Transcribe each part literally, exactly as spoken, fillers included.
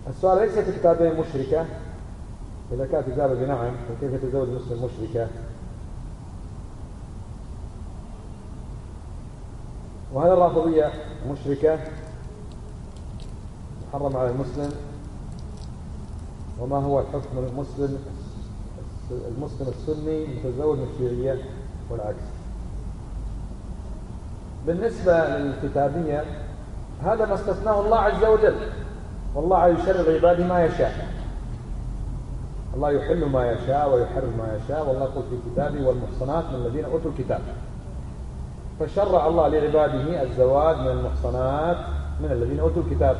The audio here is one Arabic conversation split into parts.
السؤال ليس في كتابين مشركة، إذا كانت إجابة بنعم فكيف يتزوج مسلم مشركة؟ وهل الرافضية مشركة محرم على المسلم؟ وما هو حكم المسلم المسلم السني متزوج من الشيعية والعكس؟ بالنسبة للكتابية هذا ما استثناه الله عز وجل، والله يشرع لعباده ما يشاء، الله يحل ما يشاء ويحرم ما يشاء، والله يقول في كتابه والمحصنات من الذين أوتوا الكتاب، فشرع الله لعباده الزواج من المحصنات من الذين أوتوا الكتاب.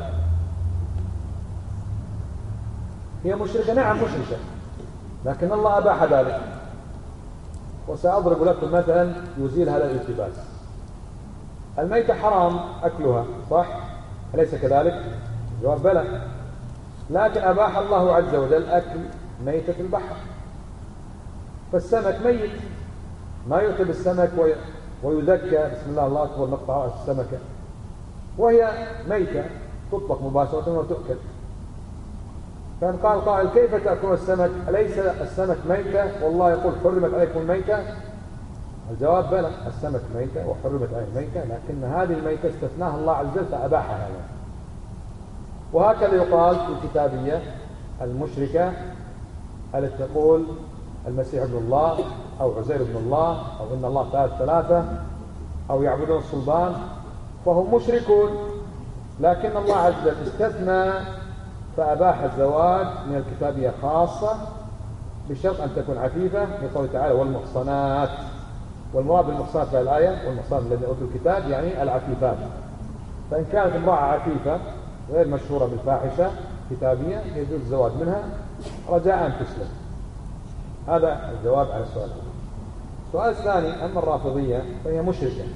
هي مشركة؟ نعم مشركة، لكن الله أباح ذلك. وسأضرب لكم مثلا يزيل هذا الالتباس. الميتة حرام أكلها صح؟ أليس كذلك؟ جواب بلى، لكن أباح الله عز وجل أكل ميتة البحر، فالسمك ميت، ما يؤكل السمك ويذكى بسم الله الله أكبر نقطع رأس السمكة وهي ميتة تطلق مباشرة وتؤكل. فإن قال قائل كيف تأكل السمك؟ أليس السمك ميتة والله يقول حرمت عليكم الميتة؟ الجواب بلى، السمك ميتة وحرمت عليه الميتة، لكن هذه الميتة استثناها الله عز وجل فأباحها هذا. وهكذا يقال في الكتابية المشركة التي تقول المسيح ابن الله أو عزير ابن الله أو إن الله ثالث ثلاثة أو يعبدون الصلبان، فهم مشركون، لكن الله عز وجل استثنى فأباح الزواج من الكتابية خاصة بشرط أن تكون عفيفة، لقوله تعالى والمحصنات، والمراد بالمحصنات في الآية والمحصنات الذين أوتوا الكتاب يعني العفيفات. فإن كانت امرأة عفيفة غير مشهورة بالفاحشة كتابية يجوز الزواج منها رجاء أن تسلم. هذا الجواب على السؤال. السؤال الثاني، أما الرافضية فهي مشركة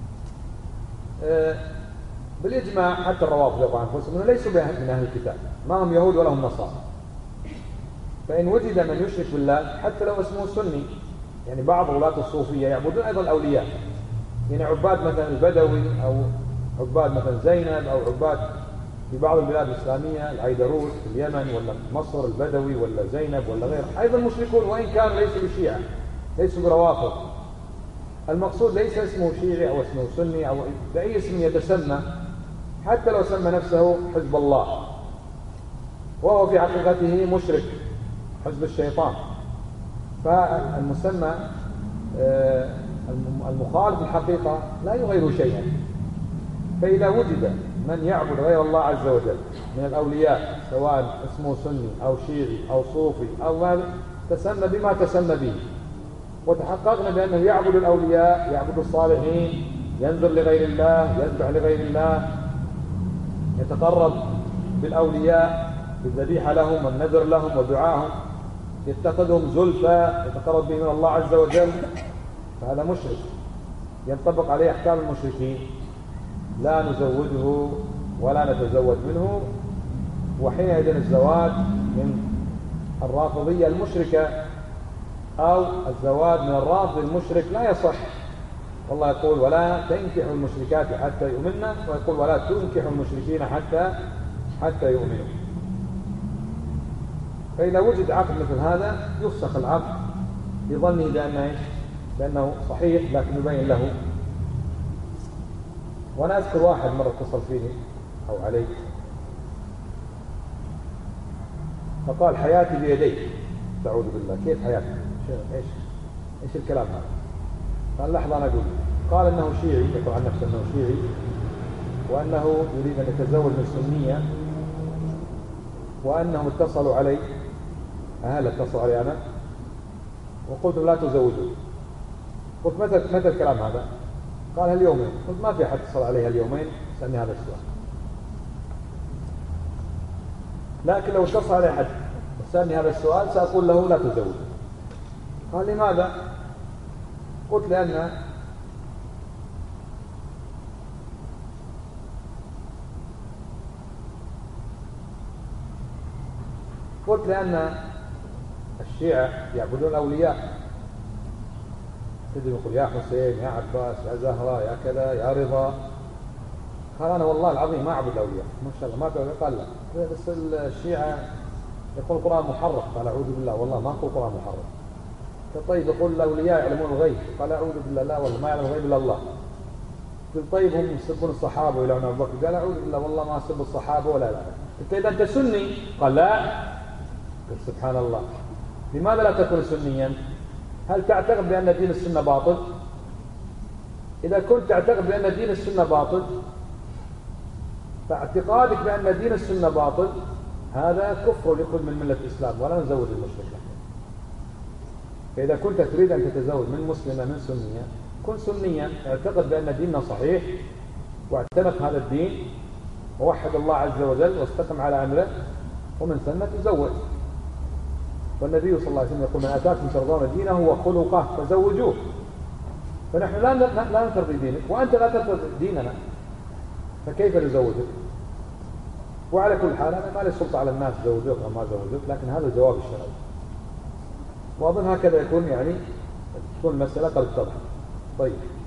بالإجماع، حتى الروافض يقول أنفسهم أنه ليسوا من أهل الكتاب، ما هم يهود ولا هم نصارى. فإن وجد من يشرك بالله حتى لو اسمه سني، يعني بعض ولاة الصوفية يعبدون أيضا الأولياء، يعني عباد مثلا البدوي أو عباد مثلا زينب أو عباد في بعض البلاد الإسلامية العيدروس في اليمن ولا مصر البدوي ولا زينب ولا غيره أيضا مشركون، وإن كانوا ليسوا بشيعة ليسوا بروافض. المقصود ليس اسمه شيعي أو اسمه سني أو بأي اسم يتسمى، حتى لو سمى نفسه حزب الله وهو في حقيقته مشرك حزب الشيطان، فالمسمى المخالف الحقيقة لا يغير شيئا. فإذا وجد من يعبد غير الله عز وجل من الأولياء سواء اسمه سني أو شيعي أو صوفي أو ما تسمى بما تسمى به، وتحققنا بأنه يعبد الأولياء يعبد الصالحين ينذر لغير الله يذبح لغير الله يتقرب بالأولياء بالذبيحة لهم والنذر لهم ودعاهم يتخذهم زلفى يتقرب به من الله عز وجل، فهذا مشرك ينطبق عليه أحكام المشركين، لا نزوجه ولا نتزوج منه. وحينئذ الزواج من الرافضية المشركة أو الزواج من الرافض المشرك لا يصح، والله يقول ولا تنكحوا المشركات حتى يؤمنن، ويقول ولا تنكحوا المشركين حتى حتى يؤمنوا. فإذا وجد عقد مثل هذا يفسخ العقد بظنه بأنه, بأنه صحيح، لكن يبين له. وأنا أذكر واحد مرة اتصل فيني أو علي فقال حياتي بيديك، تعوذ بالله، كيف حياتي؟ إيش إيش الكلام هذا؟ قال لحظة أنا أقول. قال إنه شيعي، يقول عن نفسه إنه شيعي وأنه يريد أن يتزوج من سنية، وأنهم اتصلوا علي، أهل اتصلوا علي أنا وقلت لا تزوجوا. قلت متى متى الكلام هذا؟ قال هاليومين. قلت ما في أحد اتصل علي هاليومين سألني هذا السؤال، لكن لو اتصل علي أحد وسألني هذا السؤال سأقول له لا تزوج. قال لماذا؟ قلت لأن قلت لأن الشيعة يعبدون الأولياء، تجي يقول يا حسين يا عباس يا زهرة يا كذا يا رضا. قال أنا والله العظيم ما أعبد الأولياء. ما شاء الله ما تعبد؟ قال لا. بس الشيعة يقول القرآن محرف، قال أعوذ بالله والله ما أقول القرآن محرف. طيب يقول الأولياء يعلمون الغيب، قال أعوذ بالله لا والله ما يعلم الغيب إلا الله. قلت طيب هم يسبون الصحابة ويلعنون أبو بكر، قال أعوذ بالله والله ما أسب الصحابة ولا لا. قلت إذا أنت سني، قال لا. قلت سبحان الله، لماذا لا تكون سنيا؟ هل تعتقد بأن دين السنة باطل؟ إذا كنت تعتقد بأن دين السنة باطل، فاعتقادك بأن دين السنة باطل هذا كفر يخرج من ملة الإسلام، ولا نزوج المشرك. فإذا كنت تريد أن تتزوج من مسلمة من سنية، كن سنيا، اعتقد بأن ديننا صحيح واعتنق هذا الدين ووحد الله عز وجل واستقم على أمره، ومن ثم تزوج. والنبي صلى الله عليه وسلم يقول من أتاكم ترضون دينه وخلقه فزوجوه. فنحن لا لا نترضي دينك وأنت لا ترضي ديننا، فكيف نزوجك؟ وعلى كل حال أنا ما لي سلطة على الناس زوجوك أو ما زوجوك، لكن هذا الجواب الشرعي. وأظن هكذا يكون يعني تكون المسألة قد اتضحت. طيب.